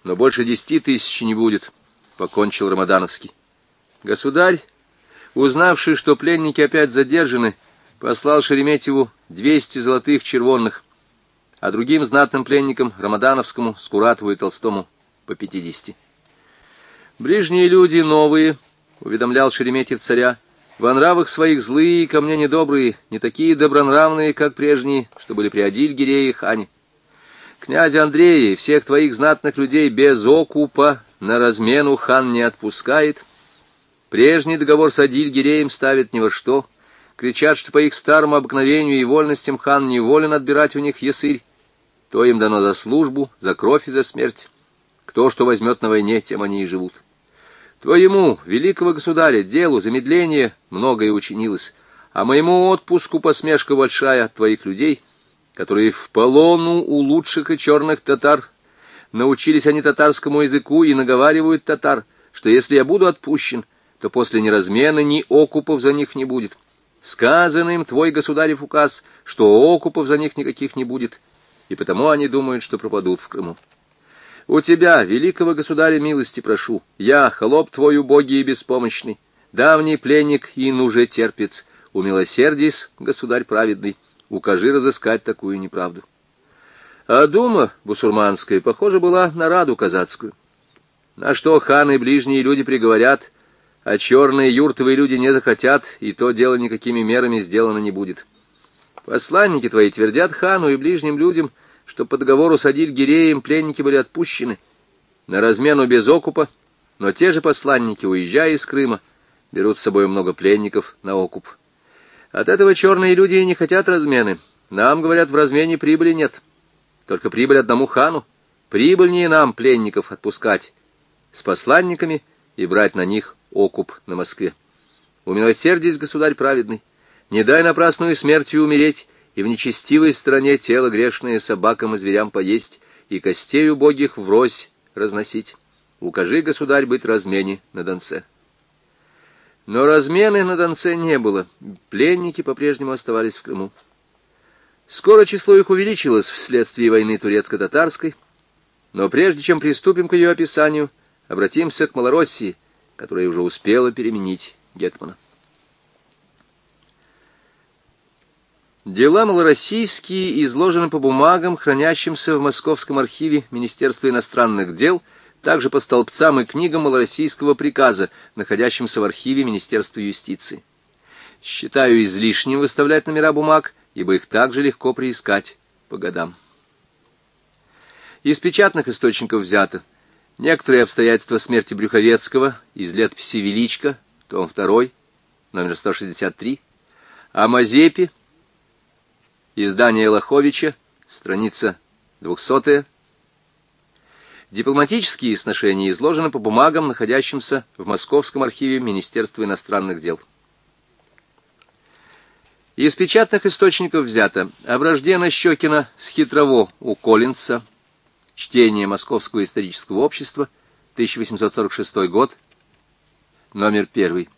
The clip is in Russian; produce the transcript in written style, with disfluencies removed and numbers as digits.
но больше 10 тысяч не будет, — покончил Рамадановский. Государь, узнавший, что пленники опять задержаны, послал Шереметьеву 200 золотых червонных, а другим знатным пленникам, Рамадановскому, Скуратову и Толстому, по 50. «Ближние люди новые, — уведомлял Шереметьев царя, — во нравах своих злые, ко мне недобрые, не такие добронравные, как прежние, что были при Адильгире и хане. Князя Андрея и всех твоих знатных людей без окупа на размену хан не отпускает. Прежний договор с Адильгиреем ставит ни во что. Кричат, что по их старому обыкновению и вольностям хан не волен отбирать у них ясырь. То им дано за службу, за кровь и за смерть. Кто что возьмет на войне, тем они и живут. Твоему, великого государя, делу замедление многое учинилось, а моему отпуску посмешка большая от твоих людей, которые в полону у лучших и черных татар. Научились они татарскому языку и наговаривают татар, что если я буду отпущен, то после ни размена, ни окупов за них не будет. Сказано им твой государев указ, что окупов за них никаких не будет, и потому они думают, что пропадут в Крыму. У тебя, великого государя, милости прошу, я, холоп твой убогий и беспомощный, давний пленник и уже терпец, умилосердись, государь праведный, укажи разыскать такую неправду». А дума бусурманская, похоже, была на раду казацкую. На что хан и ближние люди приговорят, а черные юртовые люди не захотят, и то дело никакими мерами сделано не будет. Посланники твои твердят хану и ближним людям, что по договору с Адильгиреем пленники были отпущены на размену без окупа, но те же посланники, уезжая из Крыма, берут с собой много пленников на окуп. От этого черные люди и не хотят размены. Нам, говорят, в размене прибыли нет. Только прибыль одному хану. Прибыльнее нам пленников отпускать с посланниками и брать на них окуп на Москве. Умилосердись, государь праведный, не дай напрасную смертью умереть, и в нечестивой стране тело грешное собакам и зверям поесть, и костей убогих врозь разносить. Укажи, государь, быть размене на Донце». Но размены на Донце не было, пленники по-прежнему оставались в Крыму. Скоро число их увеличилось вследствие войны турецко-татарской, но прежде чем приступим к ее описанию, обратимся к Малороссии, которая уже успела переменить гетмана. Дела малороссийские изложены по бумагам, хранящимся в Московском архиве Министерства иностранных дел, также по столбцам и книгам малороссийского приказа, находящимся в архиве Министерства юстиции. Считаю излишним выставлять номера бумаг, ибо их также легко приискать по годам. Из печатных источников взято некоторые обстоятельства смерти Брюховецкого из летописи Величко, том 2, номер 163, о Мазепе, издание Лоховича, страница 200. Дипломатические сношения изложены по бумагам, находящимся в Московском архиве Министерства иностранных дел. Из печатных источников взято о вражде Нащекина с Хитрово у Коллинса, чтение Московского исторического общества, 1846 год, номер 1.